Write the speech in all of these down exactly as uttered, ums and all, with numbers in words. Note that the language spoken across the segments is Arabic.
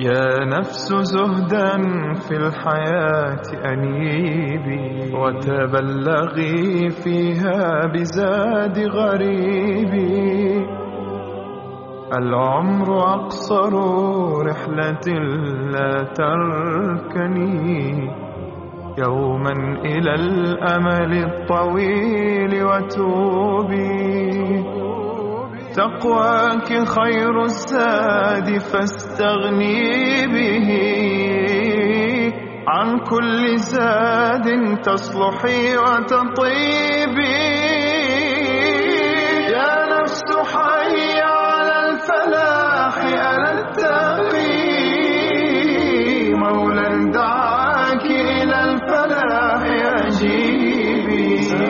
يا نفس زهدا في الحياة أنيبي، وتبلغي فيها بزاد غريبي. العمر أقصر رحلة لا تركني يوما إلى الأمل الطويل وتوبي. تقواك خير الزاد فاستغني به، عن كل زاد تصلحي وتطيبي. يا نفس حي على الفلاح ألا التقي، مولا دعاك إلى الفلاح أجيبي.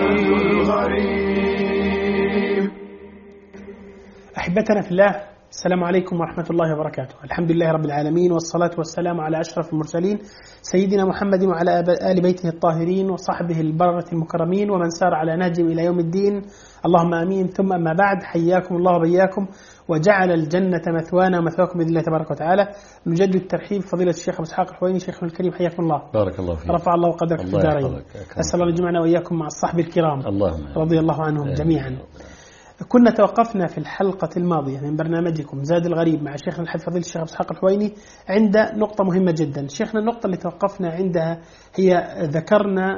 أحبتنا في الله، السلام عليكم ورحمة الله وبركاته. الحمد لله رب العالمين، والصلاة والسلام على أشرف المرسلين سيدنا محمد وعلى آل بيته الطاهرين وصحبه البررة المكرمين ومن سار على نهجهم إلى يوم الدين، اللهم آمين. ثم أما بعد، حياكم الله وبياكم وجعل الجنة مثوانا ومثواكم بإذن الله تبارك وتعالى. نجدد الترحيب فضيلة الشيخ أبو إسحاق الحويني، شيخنا الكريم، حياكم الله. بارك الله فيك. رفع الله قدرك في الدارين. أسأل الله يجمعنا وإياكم مع الصحب الكرام اللهم رضي الله عنهم آمين. جميعا. كنا توقفنا في الحلقة الماضية من برنامجكم زاد الغريب مع شيخنا الحبيب فضيلة الشيخ أبو إسحاق الحويني عند نقطة مهمة جدا. شيخنا النقطة اللي توقفنا عندها هي ذكرنا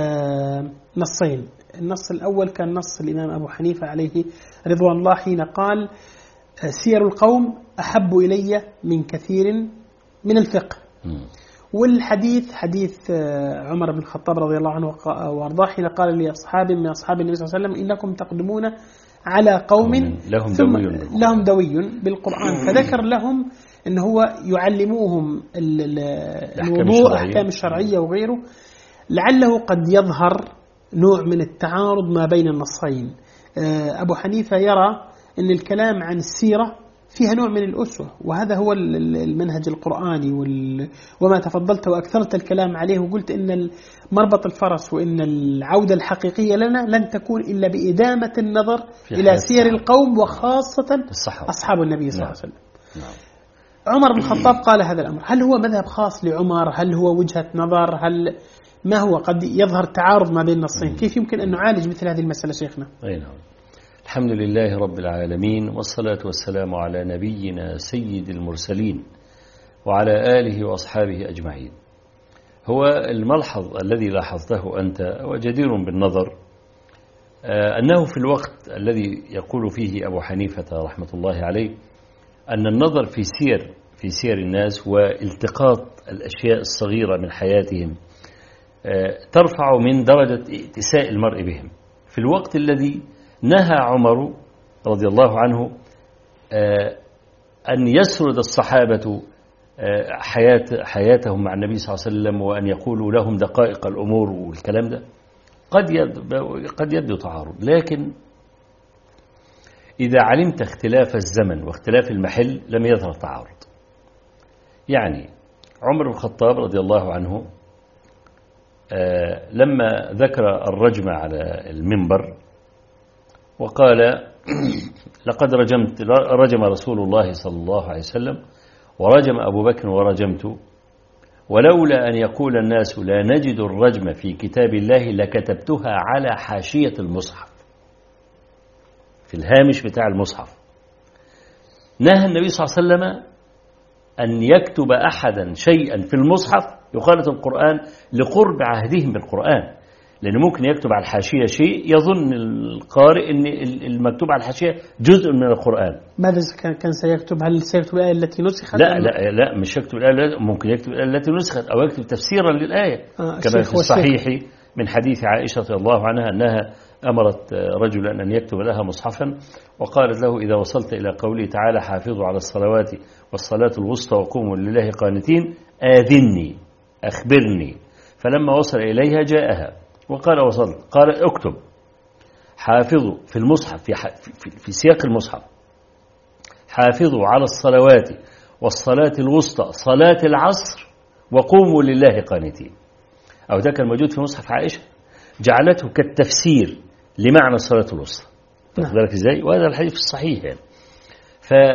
نصين. النص الأول كان نص الإمام أبو حنيفة عليه رضوان الله حين قال: سير القوم أحب إلي من كثير من الفقه. والحديث حديث عمر بن الخطاب رضي الله عنه وارضاه حين قال لأصحاب من أصحاب النبي صلى الله عليه وسلم: إنكم تقدمون على قوم لهم ثم دوي لهم دوي بالقرآن. فذكر لهم أنه هو يعلموهم الوضوء، أحكام الشرعية وغيره، لعله قد يظهر نوع من التعارض ما بين النصين. أبو حنيفة يرى أن الكلام عن السيرة فيها نوع من الأسوة، وهذا هو المنهج القرآني. وما تفضلت وأكثرت الكلام عليه وقلت إن مربط الفرس وإن العودة الحقيقية لنا لن تكون إلا بإدامة النظر إلى سير القوم وخاصة أصحاب النبي صلى الله عليه وسلم. نعم. عمر بن الخطاب قال هذا الأمر. هل هو مذهب خاص لعمر؟ هل هو وجهة نظر؟ هل ما هو؟ قد يظهر تعارض ما بين النصين. كيف يمكن أن نعالج مثل هذه المسألة شيخنا؟ أي نعم. الحمد لله رب العالمين، والصلاة والسلام على نبينا سيد المرسلين وعلى آله وأصحابه أجمعين. هو الملحظ الذي لاحظته أنت وجدير بالنظر أنه في الوقت الذي يقول فيه أبو حنيفة رحمة الله عليه أن النظر في سير في سير الناس والتقاط الأشياء الصغيرة من حياتهم ترفع من درجة ائتساء المرء بهم، في الوقت الذي نهى عمر رضي الله عنه أن يسرد الصحابة حياة حياتهم مع النبي صلى الله عليه وسلم وأن يقولوا لهم دقائق الأمور والكلام ده. قد قد يبدو تعارض، لكن إذا علمت اختلاف الزمن واختلاف المحل لم يظهر تعارض. يعني عمر بن الخطاب رضي الله عنه لما ذكر الرجم على المنبر وقال: لقد رجمت رجم رسول الله صلى الله عليه وسلم ورجم أبو بكر ورجمت، ولولا أن يقول الناس لا نجد الرجم في كتاب الله لكتبتها على حاشية المصحف، في الهامش بتاع المصحف. نهى النبي صلى الله عليه وسلم أن يكتب أحدا شيئا في المصحف يخالط القرآن لقرب عهدهم بالقرآن، لأنه ممكن يكتب على الحاشية شيء يظن القارئ أن المكتوب على الحاشية جزء من القرآن. ماذا كان سيكتب؟ هل سيكتب الآية التي نسخت؟ لا لا لا مش يكتب الآية، ممكن يكتب الآية التي نسخت أو يكتب تفسيرا للآية. آه كما في الصحيح من حديث عائشة رضي الله عنها أنها أمرت رجلا أن يكتب لها مصحفا وقالت له: إذا وصلت إلى قوله تعالى حافظوا على الصلوات والصلاة الوسطى وقوموا لله قانتين آذني أخبرني. فلما وصل إليها جاءها وقال: وصلت. قال: اكتب حافظوا في المصحف في, في, في سياق المصحف حافظوا على الصلوات والصلاة الوسطى صلاة العصر وقوموا لله قانتين. أو ده كان موجود في مصحف عائشة، جعلته كالتفسير لمعنى الصلاة الوسطى. تاخد بالك ازاي؟ وهذا الحديث الصحيح يعني. ف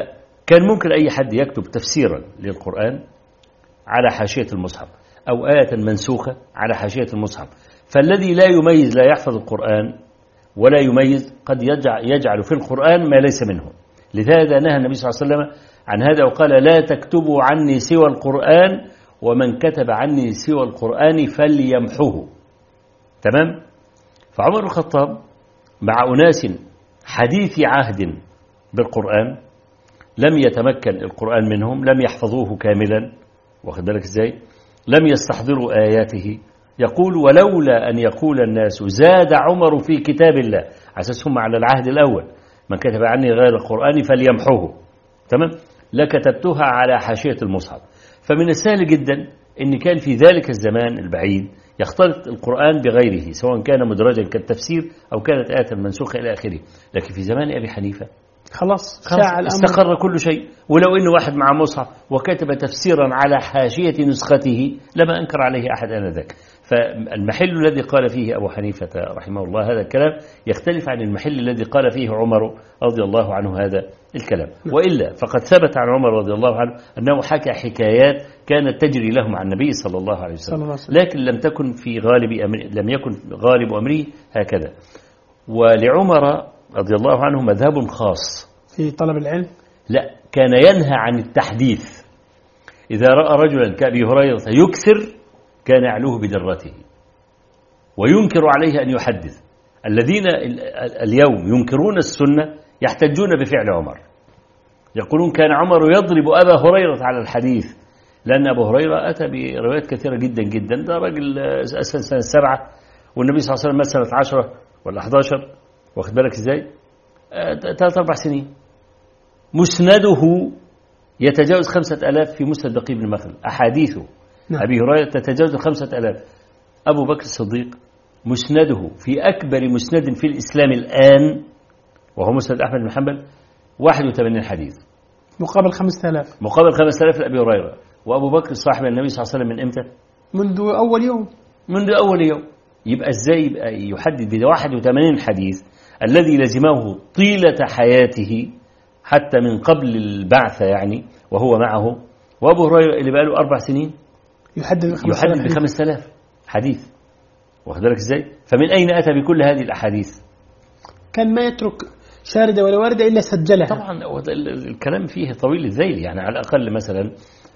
كان ممكن أي حد يكتب تفسيرا للقرآن على حاشية المصحف أو آية منسوخة على حاشية المصحف، فالذي لا يميز لا يحفظ القرآن ولا يميز قد يجعل في القرآن ما ليس منه. لذلك نهى النبي صلى الله عليه وسلم عن هذا وقال لا تكتبوا عني سوى القرآن ومن كتب عني سوى القرآن فليمحوه. تمام؟ فعمر بن الخطاب مع أناس حديث عهد بالقرآن لم يتمكن القرآن منهم، لم يحفظوه كاملا، واخد بالك ازاي؟ لم يستحضروا آياته، يقول ولولا أن يقول الناس زاد عمر في كتاب الله، أساسهم على العهد الأول من كتب عني غير القرآن فليمحوه، تمام؟ لكتبتها على حاشية المصحف. فمن السهل جدا أن كان في ذلك الزمان البعيد يختلط القرآن بغيره سواء كان مدرجا كالتفسير أو كانت آية منسوخة إلى آخره. لكن في زمان أبي حنيفة خلاص, خلاص استقر كل شيء. ولو إنه واحد مع مصحف وكتب تفسيرا على حاشية نسخته لما أنكر عليه أحد آنذاك. فالمحل الذي قال فيه أبو حنيفة رحمه الله هذا الكلام يختلف عن المحل الذي قال فيه عمر رضي الله عنه هذا الكلام. وإلا فقد ثبت عن عمر رضي الله عنه أنه حكى حكايات كانت تجري له مع النبي صلى الله عليه وسلم، لكن لم تكن في غالب أمره، لم يكن غالب أمره هكذا. ولعمر رضي الله عنه مذهب خاص في طلب العلم، لا كان ينهى عن التحديث. إذا رأى رجلا كأبي هريرة يكثر كان يعلوه بدرته وينكر عليه أن يحدث. الذين اليوم ينكرون السنة يحتجون بفعل عمر، يقولون كان عمر يضرب أبا هريرة على الحديث، لأن أبو هريرة أتى بروايات كثيرة جدا جدا، ده راجل أساسا سنة سبعة والنبي صلى الله عليه وسلم مات سنة عشرة ولا أحد عشر، واخد بالك إزاي؟ ثلاث أربع سنين. مسنده يتجاوز خمسة ألاف في مسند بقي بن مخلد، أحاديثه نعم. أبي هريرة تتجاوز خمسة ألاف. أبو بكر الصديق مسنده في أكبر مسند في الإسلام الآن وهو مسند أحمد بن حنبل واحد وثمانين حديث مقابل خمسة آلاف مقابل خمسة آلاف لأبي هريرة. وأبو بكر صاحب النبي صلى الله عليه وسلم من إمتى؟ منذ أول يوم منذ أول يوم. يبقى إزاي يبقى يحدد ب واحد وثمانين حديث الذي لزمه طيلة حياته حتى من قبل البعثة يعني وهو معه، وأبو هريرة اللي بقى له أربع سنين يحدد يحدد بخمسة آلاف حديث، واخد بالك إزاي؟ فمن أين أتى بكل هذه الأحاديث؟ كان ما يترك شاردة ولا واردة إلا سجلها. طبعا الكلام فيه طويل الذيل، يعني على الأقل مثلا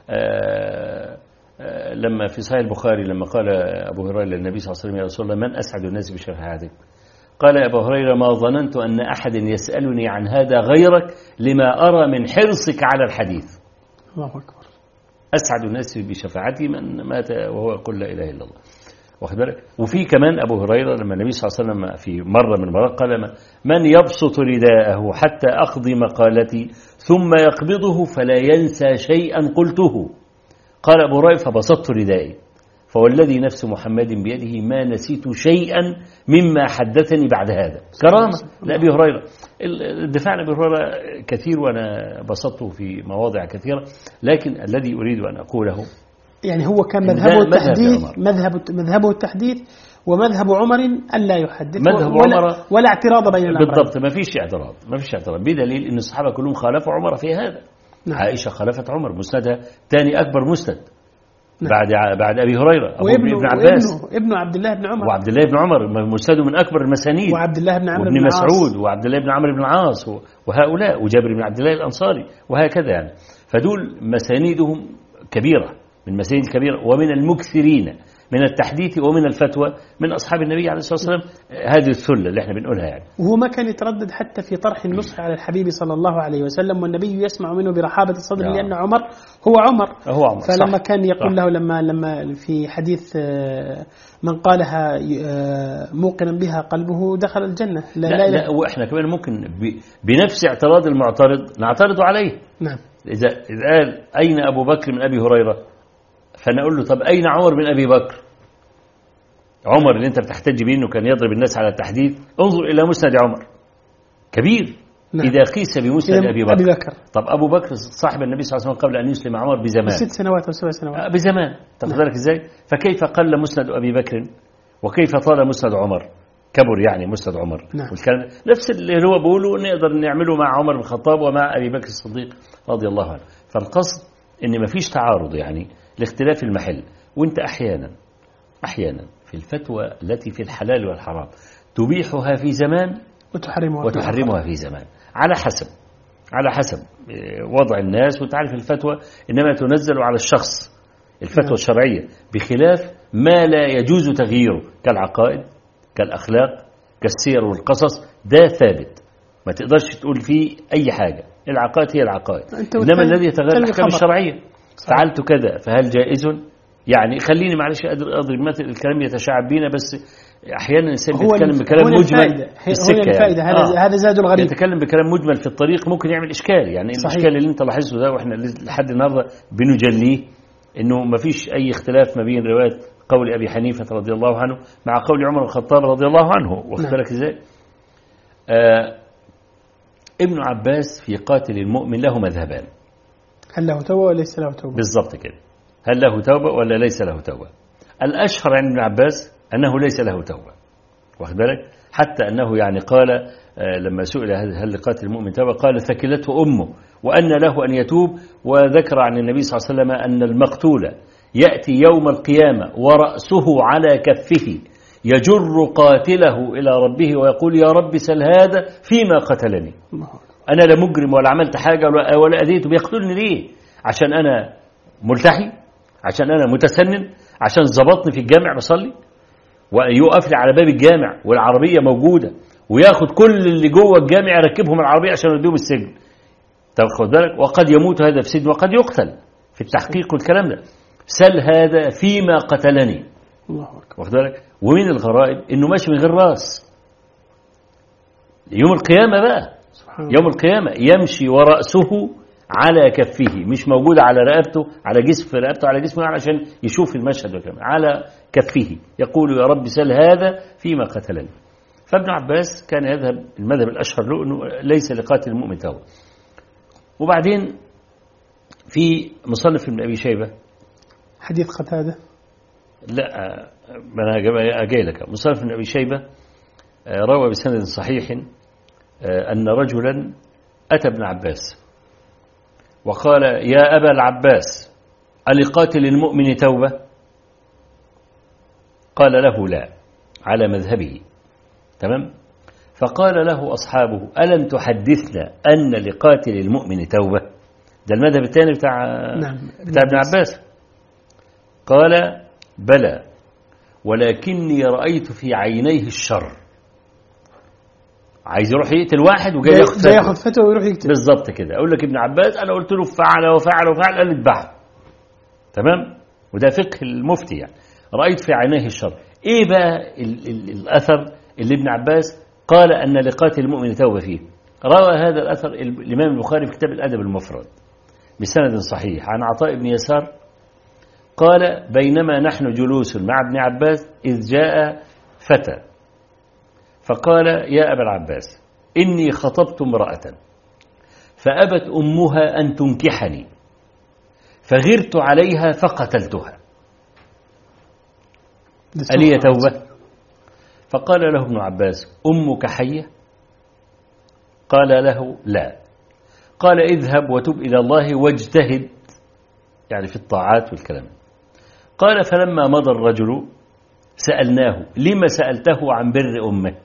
آآ آآ لما في صحيح البخاري لما قال أبو هريرة للنبي صلى الله عليه وسلم يا رسول الله من أسعد الناس بشفاعتك؟ قال يا أبو هريرة ما ظننت أن أحد يسألني عن هذا غيرك لما أرى من حرصك على الحديث. الله أكبر. أسعد الناس بشفاعتي من مات وهو يقول لا إله إلا الله، واخد بالك؟ وفي كمان أبو هريرة لما النبي صلى الله عليه وسلم في مرة من المرات قال من يبسط رداءه حتى أقضي مقالتي ثم يقبضه فلا ينسى شيئا قلته. قال أبو هريرة فبسطت ردائي فوالذي نفس محمد بيده ما نسيت شيئا مما حدثني بعد هذا. كرامة لأبي هريرة. الدفاع عن أبي هريرة كثير وأنا بسطته في مواضع كثيرة، لكن الذي أريد أن أقوله يعني هو كان مذهبه التحديث مذهب مذهبه التحديث ومذهب عمر ألا يحدث مذهب ولا, عمر ولا اعتراض بين الأمرين. بالضبط ما فيش اعتراض ما فيش اعتراض بدليل أن الصحابة كلهم خالفوا عمر في هذا. نعم. عائشة خالفت عمر مسندها ثاني أكبر مسند. نعم. بعد بعد أبي هريرة أبو وابن ابن عباس وابنه ابن عبد الله بن عمر وعبد الله بن عمر مسنده من أكبر المسانيد وعبد الله بن عمرو بن مسعود وعبد الله بن عمرو بن العاص وهؤلاء وجابر بن عبد الله الأنصاري وهكذا يعني. فدول مسانيدهم كبيرة من مسانيد كبيرة ومن المكثرين من التحديث ومن الفتوى من أصحاب النبي عليه الصلاة والسلام هذه الثلة اللي احنا بنقولها يعني. وهو ما كان يتردد حتى في طرح النصح على الحبيب صلى الله عليه وسلم والنبي يسمع منه برحابة الصدر لأن عمر هو عمر, هو عمر. فلما صح. كان يقول صح. له لما لما في حديث من قالها موقنا بها قلبه دخل الجنة. لا, لا, لا وإحنا كمان ممكن بنفس اعتراض المعترض نعترض عليه. نعم. إذا إذا قال أين أبو بكر من أبي هريرة فنقول له طب أين عمر من أبي بكر؟ عمر اللي أنت بتحتج به أنه كان يضرب الناس على التحديث انظر إلى مسند عمر كبير. نعم. إذا قيس بمسند أبي بكر. أبي بكر طب أبو بكر صاحب النبي صلى الله عليه وسلم قبل أن يسلم عمر بزمان ست سنوات أو سبع سنوات بزمان تاخذ بالك إزاي؟ فكيف قل مسند أبي بكر وكيف طال مسند عمر؟ كبر يعني مسند عمر. نعم. والكلام نفس اللي هو بيقوله نقدر نعمله مع عمر بن الخطاب ومع أبي بكر الصديق رضي الله عنه. فالقصد إن ما فيش تعارض يعني لاختلاف المحل. وانت أحيانا أحيانا في الفتوى التي في الحلال والحرام تبيحها في زمان وتحرمها, وتحرمها في زمان على حسب على حسب وضع الناس. وتعرف الفتوى إنما تنزل على الشخص الفتوى الشرعية، بخلاف ما لا يجوز تغييره كالعقائد كالأخلاق كالسير والقصص. ده ثابت ما تقدرش تقول فيه أي حاجة. العقائد هي العقائد، إنما الذي يتغير الأحكام الشرعية. فعلت كذا فهل جائز؟ يعني خليني معلش أضرب مثل، الكلام يتشعب بينا بس أحيانا الإنسان بيتكلم بكلام مجمل في السكة يعني. هذا هذا زاد الغريب. يتكلم بكلام مجمل في الطريق ممكن يعمل إشكال يعني. صحيح. الإشكال اللي أنت لاحظته ده وإحنا لحد النهارده بنجليه إنه ما فيش أي اختلاف ما بين رواية قول أبي حنيفة رضي الله عنه مع قول عمر بن الخطاب رضي الله عنه. واخد بالك إزاي؟ آه ابن عباس في قاتل المؤمن له مذهبان. هل له توبة ولا ليس له توبة؟ بالضبط كده. هل له توبة ولا ليس له توبة؟ الأشهر عند ابن عباس أنه ليس له توبة. واخد بالك؟ حتى أنه يعني قال آه لما سئل هل لقاتل المؤمن توبة قال ثكلته أمه وأن له أن يتوب. وذكر عن النبي صلى الله عليه وسلم أن المقتول يأتي يوم القيامة ورأسه على كفه يجر قاتله إلى ربه ويقول يا رب سل هذا فيما قتلني. أنا لا مجرم ولا عملت حاجة ولا أذيته، بيقتلني ليه؟ عشان أنا ملتحي؟ عشان أنا متسنن؟ عشان ظبطني في الجامع بصلي ويقف لي على باب الجامع والعربية موجودة وياخد كل اللي جوه الجامع يركبهم العربية عشان يوديهم السجن. طب خد بالك، وقد يموت هذا في سجن وقد يقتل في التحقيق والكلام ده. سل هذا فيما قتلني. واخد بالك؟ ومن الغرائب انه ماشي من غير راس يوم القيامة بقى. يوم القيامة يمشي ورأسه على كفه، مش موجود على رقبته على جسم رقبته على جسمه علشان يشوف المشهد والكلام، على كفه يقول يا رب سل هذا فيما قتلني. فابن عباس كان يذهب المذهب الأشهر له أنه ليس لقاتل المؤمن توبة. وبعدين في مصنف ابن أبي شيبة حديث قتادة، لا أنا أجي لك. مصنف ابن أبي شيبة روى بسند صحيح أن رجلا أتى ابن عباس وقال يا أبا العباس ألقاتل المؤمن توبة؟ قال له لا، على مذهبه. تمام. فقال له أصحابه ألم تحدثنا أن لقاتل المؤمن توبة؟ ده المذهب الثاني بتاع, نعم. بتاع ابن عباس. قال بلى ولكني رأيت في عينيه الشر. عايز يروح يقتل واحد وجاي ياخد فتوى ياخد فتوى ويروح يقتل. بالظبط كده. اقول لك ابن عباس انا قلت له فعل وفعل وفعل قال اذبحه. تمام. وده فقه المفتي يعني. رايت في عينيه الشر. ايه بقى ال ال الاثر اللي ابن عباس قال ان لقاتل المؤمن توبه فيه؟ روى هذا الاثر الامام البخاري في كتاب الادب المفرد بسند صحيح عن عطاء بن يسار قال بينما نحن جلوس مع ابن عباس اذ جاء فتى فقال يا أبا العباس إني خطبت امرأة فأبت أمها أن تنكحني فغرت عليها فقتلتها، ألي توبة؟ فقال له ابن عباس أمك حية؟ قال له لا. قال اذهب وتب إلى الله واجتهد يعني في الطاعات والكلام. قال فلما مضى الرجل سألناه لما سألته عن بر أمه؟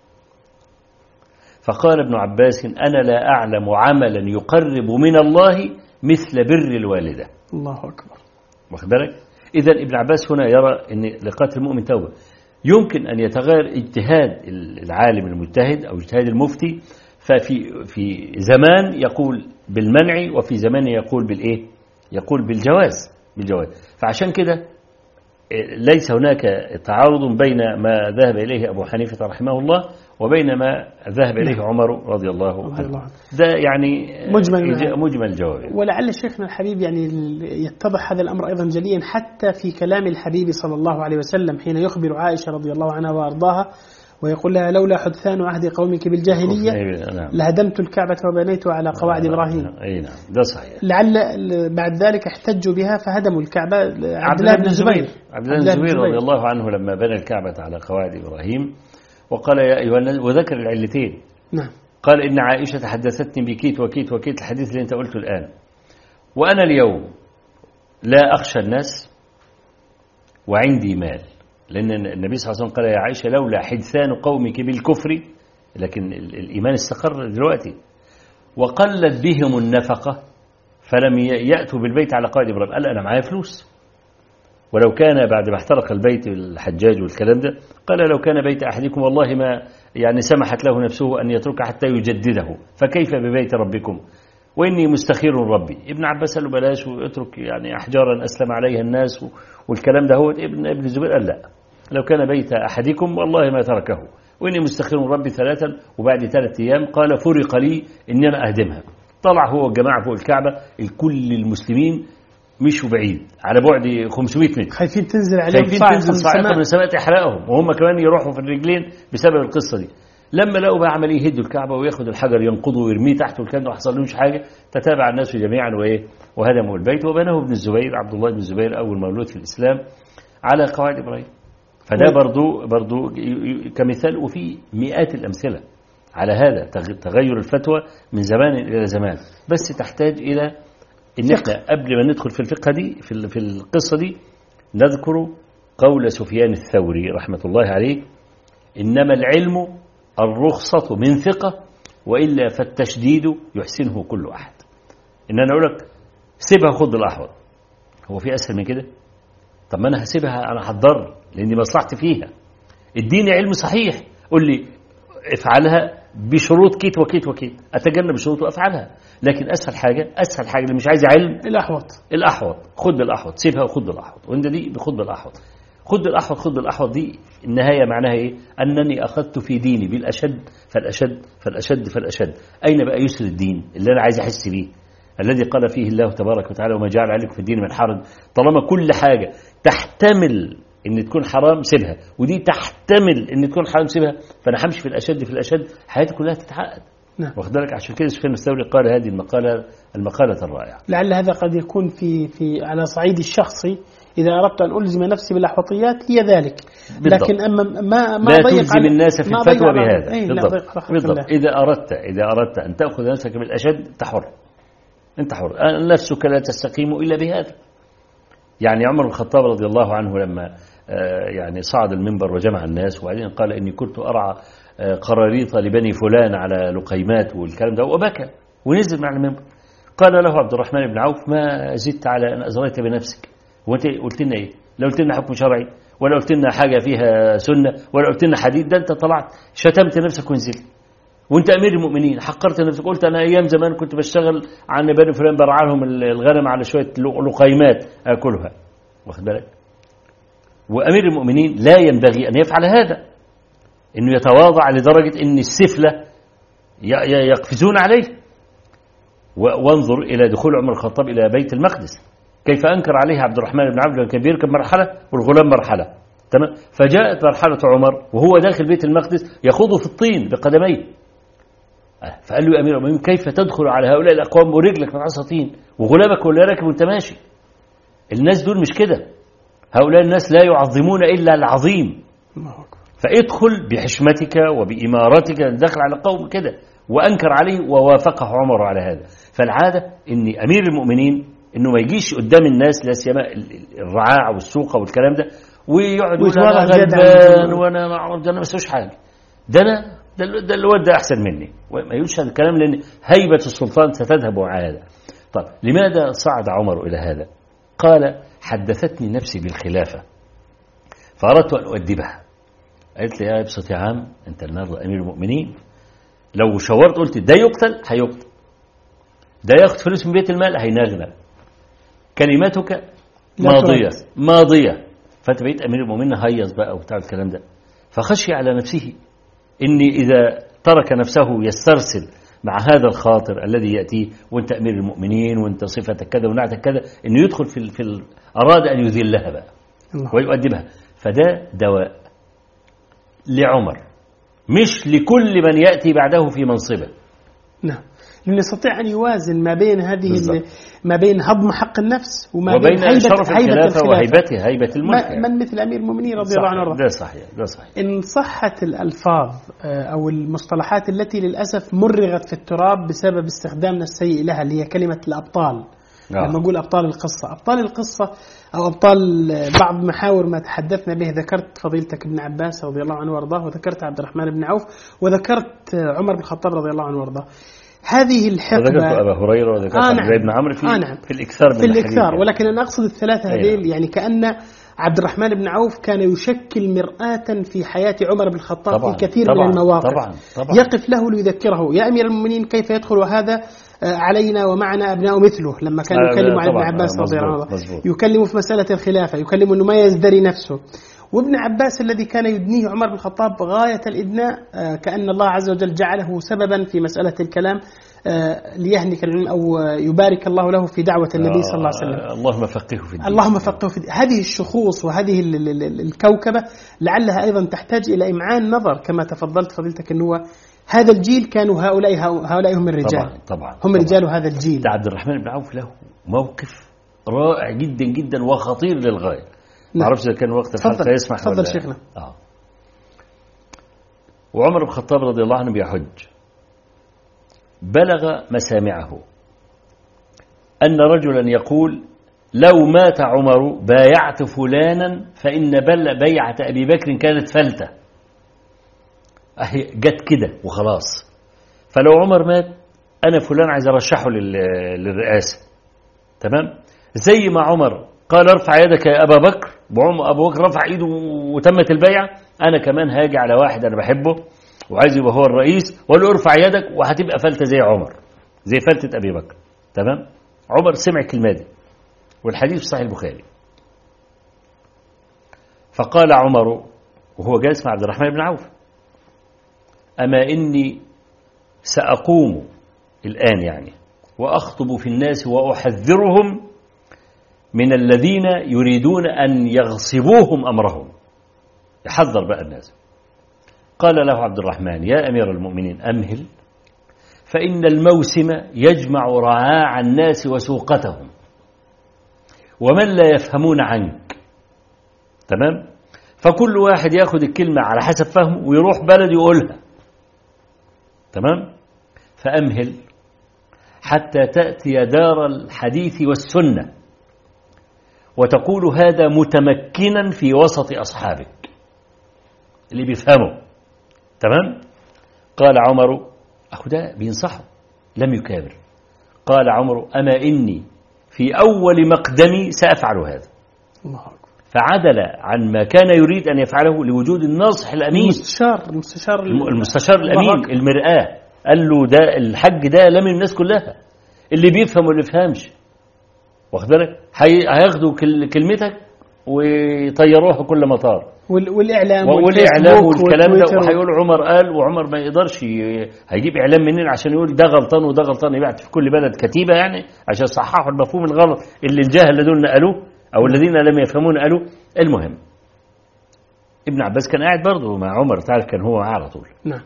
فقال ابن عباس أنا لا أعلم عملا يقرب من الله مثل بر الوالدة. الله أكبر. واخد بالك؟ إذا ابن عباس هنا يرى أن لقاتل المؤمن توبة. يمكن أن يتغير اجتهاد العالم المجتهد أو اجتهاد المفتي، ففي في زمان يقول بالمنع وفي زمان يقول بالإيه؟ يقول بالجواز بالجواز. فعشان كده ليس هناك تعارض بين ما ذهب إليه أبو حنيفة رحمه الله وبين ما ذهب إليه عمر رضي الله عنه. ده يعني مجمل مجمل الجواب. ولعل شيخنا الحبيب يعني يتضح هذا الأمر أيضا جليا حتى في كلام الحبيب صلى الله عليه وسلم حين يخبر عائشة رضي الله عنها وأرضاها ويقول لها لولا حدثان عهد قومك بالجاهلية لهدمت الكعبة وبنيتها على قواعد إبراهيم. أي نعم ده صحيح. لعل بعد ذلك احتجوا بها فهدموا الكعبة. عبد الله بن الزبير عبد الله بن الزبير رضي الله عنه لما بنى الكعبة على قواعد إبراهيم وقال يا أيها الناس، وذكر العلتين. نعم. قال إن عائشة حدثتني بكيت وكيت وكيت، الحديث اللي أنت قلته الآن، وأنا اليوم لا أخشى الناس وعندي مال. لأن النبي صلى الله عليه وسلم قال يا عائشة لولا حدثان قومك بالكفر، لكن الإيمان استقر دلوقتي، وقلت بهم النفقة فلم يأتوا بالبيت على قائد إبراهيم. قال أنا معايا فلوس، ولو كان بعد ما احترق البيت الحجاج والكلام ده، قال لو كان بيت أحدكم والله ما يعني سمحت له نفسه أن يترك حتى يجدده، فكيف ببيت ربكم وإني مستخير ربي. ابن عباس قال له بلاش واترك يعني أحجارا أسلم عليها الناس والكلام ده. هو ابن ابن الزبير قال لا، لو كان بيت أحدكم والله ما تركه وإني مستخير ربي ثلاثا. وبعد ثلاثة أيام قال فرق لي إني أنا أهدمها. طلع هو الجماعة فوق الكعبة، الكل المسلمين مشوا بعيد على بعد خمسمائة متر، خايفين تنزل عليهم خايفين تنزل صاعقة من السماء تحرقهم، وهم كمان يروحوا في الرجلين بسبب القصة دي. لما لقوا بقى عمل يهدوا الكعبة وياخد الحجر ينقضه ويرميه تحت، والكلام ده ما حصلوش حاجة، تتابع الناس جميعا وإيه وهدموا البيت وبناه ابن الزبير، عبد الله بن الزبير أول مولود في الإسلام، على قواعد إبراهيم. فده برضو برضو كمثال، وفي مئات الأمثلة على هذا تغير الفتوى من زمان إلى زمان. بس تحتاج إلى إن إحنا قبل ما ندخل في الفقه دي في في القصة دي نذكر قول سفيان الثوري رحمة الله عليه: إنما العلم الرخصة من ثقة، وإلا فالتشديد يحسنه كل أحد. إن أنا أقول لك سيبها خد الأحوط، هو في أسهل من كده؟ طب ما أنا هسيبها، أنا هتضر لأني مصلحتي فيها. اديني علم صحيح، قل لي افعلها بشروط كيت وكيت وكيت، أتجنب الشروط وأفعلها. لكن أسهل حاجة أسهل حاجة اللي مش عايز علم الأحوط الأحوط خد بالأحوط، سيبها وخد بالأحوط. وإنت دي بخد بالأحوط، خد بالأحوط خد بالأحوط دي النهاية معناها إيه؟ أنني أخذت في ديني بالأشد فالأشد فالأشد فالأشد. أين بقى يسر الدين اللي أنا عايز أحس بيه، الذي قال فيه الله تبارك وتعالى: وما جعل عليكم في الدين من حرج. طالما كل حاجة تحتمل ان تكون حرام سيبها، ودي تحتمل ان تكون حرام سيبها، فانا همشي في الاشد في الاشد، حياتي كلها تتعقد. نعم. واخد بالك؟ عشان كده سفيان الثوري قال هذه المقاله المقاله الرائعه. لعل هذا قد يكون في في على صعيد الشخصي، اذا اردت ان الزم نفسي بالاحوطيات هي ذلك، لكن اما ما ما لا تلزم الناس في الفتوى بهذا. أي بالضبط. بالضبط. اذا اردت اذا اردت ان تاخذ نفسك بالاشد انت حر، انت حر، نفسك لا تستقيم الا بهذا. يعني عمر بن الخطاب رضي الله عنه لما يعني صعد المنبر وجمع الناس، وبعدين قال إني كنت أرعى قراريط لبني فلان على لقيمات والكلام ده، وبكى ونزل مع المنبر. قال له عبد الرحمن بن عوف: ما زدت على أن أزريت بنفسك، وانت قلت لنا إيه؟ لا قلت لنا حكم شرعي، ولا قلت لنا حاجة فيها سنة، ولا قلت لنا حديث، ده أنت طلعت شتمت نفسك ونزلت، وانت أمير المؤمنين حقرت نفسك. قلت أنا أيام زمان كنت بشتغل عن بني فلان برعاهم الغنم على شوية لقيمات أكلها. واخد بالك؟ وأمير المؤمنين لا ينبغي أن يفعل هذا، إنه يتواضع لدرجة إن السفلة يقفزون عليه. وانظر إلى دخول عمر الخطاب إلى بيت المقدس، كيف أنكر عليه عبد الرحمن بن عوف لما كان بيركب مرحلة والغلام مرحلة، تمام؟ فجاءت مرحلة عمر وهو داخل بيت المقدس يخوض في الطين بقدميه، فقال له يا أمير المؤمنين كيف تدخل على هؤلاء الأقوام ورجلك من عصا طين وغلامك ولا راكب وانت ماشي؟ الناس دول مش كده، هؤلاء الناس لا يعظمون إلا العظيم. فادخل بحشمتك وبإمارتك، دخل على قوم كده، وأنكر عليه ووافقه عمر على هذا. فالعادة إن أمير المؤمنين إنه ما يجيش قدام الناس، لا سيما الرعاع والسوق والكلام ده، ويقعد يقول أنا غلبان وأنا ما ده أنا ما اسويش حاجة، ده أنا ده الواد ده أحسن مني، وما يقولش هذا الكلام لأن هيبة السلطان ستذهب مع هذا. طب لماذا صعد عمر إلى هذا؟ قال: حدثتني نفسي بالخلافة فأردت أن أؤدبها. قالت لي: يا ابسط يا عم، أنت النهارده أمير المؤمنين، لو شاورت قلت ده يقتل هيقتل، ده ياخد فلوس من بيت المال هينغنى، كلمتك ماضية ماضية. فأنت بقيت أمير المؤمنين هيص بقى وبتاع الكلام ده. فخشي على نفسه إني إذا ترك نفسه يسترسل مع هذا الخاطر الذي يأتيه، وانت أمير المؤمنين وانت صفتك كذا ونعتك كذا، إنه يدخل في ال... في ال... أراد أن يذلها بقى ويؤدبها. فده دواء لعمر، مش لكل من يأتي بعده في منصبه. نعم. لأنه يستطيع أن يوازن ما بين هذه ما بين هضم حق النفس وما وبين بين شرف الخلافة وهيبتها هيبة الملك. من مثل أمير المؤمنين رضي الله عنه وارضاه. ده صحيح ده صحيح. إن صحت الألفاظ أو المصطلحات التي للأسف مرغت في التراب بسبب استخدامنا السيء لها، اللي هي كلمة الأبطال. آه. لما نقول أبطال القصة، أبطال القصة أو أبطال بعض محاور ما تحدثنا به، ذكرت فضيلتك ابن عباس رضي الله عنه وارضاه، وذكرت عبد الرحمن بن عوف، وذكرت عمر بن الخطاب رضي الله عنه وارضاه. هذه الحقبة وذكرت أبا هريرة وذكرت آه نعم. ابن عمرو في, آه نعم. في الإكثار من في الإكثار، الحديث. ولكن أنا أقصد الثلاثة هذيل، يعني كأن عبد الرحمن بن عوف كان يشكل مرآة في حياة عمر بن الخطاب في كثير طبعاً من المواقف. طبعاً طبعاً. يقف له ليذكره: يا أمير المؤمنين كيف يدخل وهذا علينا ومعنا أبناء مثله، لما كان يكلم عن ابن عباس رضي الله عنه، يكلمه في مسألة الخلافة، يكلمه أنه ما يزدري نفسه. وابن عباس الذي كان يدنيه عمر بن الخطاب غاية الإدناء، كأن الله عز وجل جعله سببا في مسألة الكلام ليهنك العلم أو يبارك الله له في دعوة النبي صلى الله عليه وسلم. اللهم فقهه في الدين. اللهم فقهه في الدين. هذه الشخوص وهذه الكوكبة لعلها أيضا تحتاج إلى إمعان نظر، كما تفضلت فضيلتك أنه هذا الجيل كانوا هؤلاء هؤلاء هم الرجال. طبعا طبعا هم طبعًا. رجال هذا الجيل. عبد الرحمن بن عوف له موقف رائع جدا جدا وخطير للغاية. ما أعرفش إذا كان وقت الحلقة يسمح. تفضل شيخنا. آه. وعمر بن الخطاب رضي الله عنه بيحج، بلغ مسامعه أن رجلا يقول: لو مات عمر بايعت فلانا فإن بل بيعة أبي بكر كانت فلتة. أهي جت كده وخلاص. فلو عمر مات أنا فلان عايز أرشحه للرئاسة. تمام؟ زي ما عمر قال ارفع يدك يا أبا بكر، أبو بكر رفع إيده وتمت البيعة، أنا كمان هاجي على واحد أنا بحبه وعايز يبقى هو الرئيس وقال له ارفع يدك وهتبقى فلتة زي عمر، زي فلتة أبي بكر. تمام؟ عمر سمع الكلمة دي، والحديث في صحيح البخاري. فقال عمر وهو جالس مع عبد الرحمن بن عوف: أما إني سأقوم الآن يعني وأخطب في الناس وأحذرهم من الذين يريدون أن يغصبوهم أمرهم. يحذر بقى الناس. قال له عبد الرحمن: يا أمير المؤمنين أمهل، فإن الموسم يجمع رعاع الناس وسوقتهم ومن لا يفهمون عنك. تمام؟ فكل واحد يأخذ الكلمة على حسب فهمه ويروح بلد يقولها. تمام؟ فأمهل حتى تأتي دار الحديث والسنة وتقول هذا متمكنا في وسط أصحابك اللي بيفهموا. تمام؟ قال عمر: أخو ده بينصحه، لم يكابر. قال عمر: أما إني في أول مقدمي سأفعل هذا. الله أكبر. فعدل عن ما كان يريد أن يفعله لوجود الناصح الأمين، المستشار المستشار, المستشار الأمين، المرآة. قال له ده الحج ده لم الناس كلها، اللي بيفهم واللي بيفهمش، واخد بالك، هياخدوا كلمتك ويطيروها كل مطار. والإعلام والإعلام والكلام ده، وهيقول عمر قال، وعمر ما يقدرش هيجيب إعلام منين عشان يقول ده غلطان وده غلطان. يبعت في كل بلد كتيبة يعني عشان يصححوا المفهوم الغلط اللي الجاهل دول نقلوه أو الذين لم يفهمون قالوا. المهم ابن عباس كان قاعد برضه مع عمر، تعرف كان هو على طول. نعم.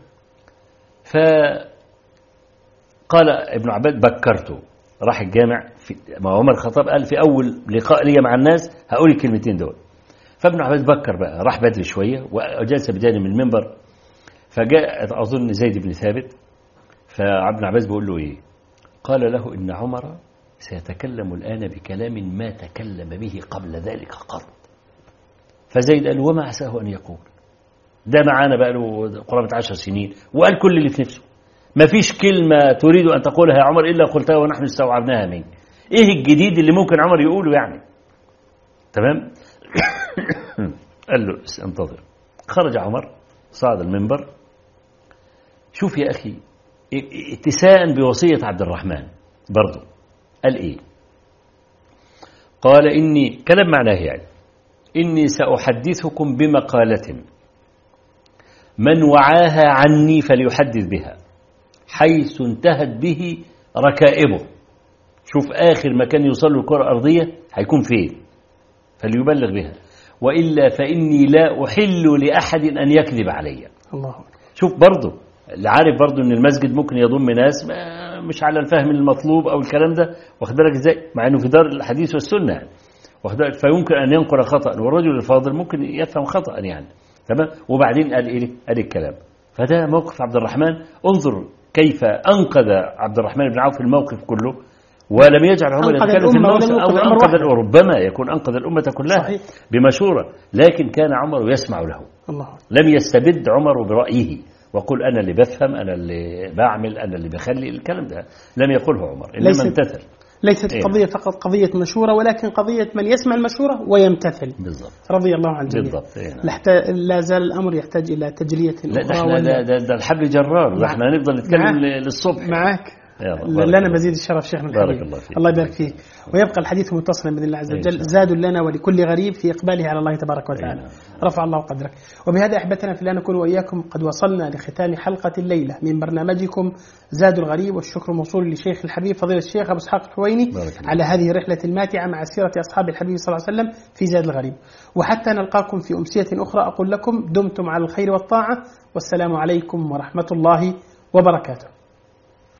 فقال ابن عباس: بكرته، راح الجامع. في ما عمر الخطاب قال في أول لقاء لي مع الناس هقول الكلمتين دول. فابن عباس بكر بقى، راح بدري شوية وجلس بجانب المنبر. فجاء أظن زيد بن ثابت، فابن عباس بيقول له إيه؟ قال له: إن عمر سيتكلم الآن بكلام ما تكلم به قبل ذلك قط. فزيد قال: وما عساه أن يقول؟ ده معانا بقى له قرابة عشر سنين وقال كل اللي في نفسه، ما فيش كلمة تريد أن تقولها يا عمر إلا قلتها ونحن استوعبناها منك. إيه الجديد اللي ممكن عمر يقوله يعني؟ تمام؟ قال له: انتظر. خرج عمر، صعد المنبر. شوف يا أخي اتساء بوصية عبد الرحمن برضو. قال إيه؟ قال: إني كلام معناه يعني إني سأحدثكم بمقالة من وعاها عني فليحدث بها حيث انتهت به ركائبه. شوف آخر مكان يوصل له الكرة الأرضية هيكون فين، فليبلغ بها، وإلا فإني لا أحل لأحد أن يكذب علي. الله. شوف برضو اللي عارف برضو أن المسجد ممكن يضم ناس مش على الفهم المطلوب أو الكلام ده، واخد بالك إزاي، مع إنه في دار الحديث والسنة يعني، واخد بالك، فيمكن أن ينقل خطأ، والرجل الفاضل ممكن يفهم خطأ يعني، تمام. وبعدين قال إيه؟ قال الكلام. فده موقف عبد الرحمن. انظر كيف أنقذ عبد الرحمن بن عوف الموقف كله، ولم يجعل عمر يتكلم في الموقف، أو أنقذ، ربما يكون أنقذ الأمة كلها صحيح. بمشورة، لكن كان عمر يسمع له. الله. لم يستبد عمر برأيه وقل أنا اللي بفهم، أنا اللي بعمل، أنا اللي بخلي، الكلام ده لم يقوله عمر، إنما امتثل. ليست إيه؟ قضية فقط قضية مشورة، ولكن قضية من يسمع المشورة ويمتثل. بالضبط. رضي الله عن الجميع. بالضبط. إيه؟ لا زال الأمر يحتاج إلى تجلية لا أخرى. ده, ده, ده الحبل جرار، ده احنا هنفضل نتكلم للصبح معك. لنا مزيد الشرف شيخنا الحبيب، الله, الله يبارك فيك. ويبقى الحديث متصلا بإذن الله عز وجل، زاد لنا ولكل غريب في إقباله على الله تبارك وتعالى. رفع الله قدرك. وبهذا أحبتنا في الله نكون وإياكم قد وصلنا لختام حلقة الليلة من برنامجكم زاد الغريب، والشكر موصول لشيخ الحبيب فضيلة الشيخ أبو إسحاق الحويني على هذه الرحلة الماتعة مع سيرة أصحاب الحبيب صلى الله عليه وسلم في زاد الغريب. وحتى نلقاكم في أمسية أخرى أقول لكم دمتم على الخير والطاعة، والسلام عليكم ورحمة الله وبركاته.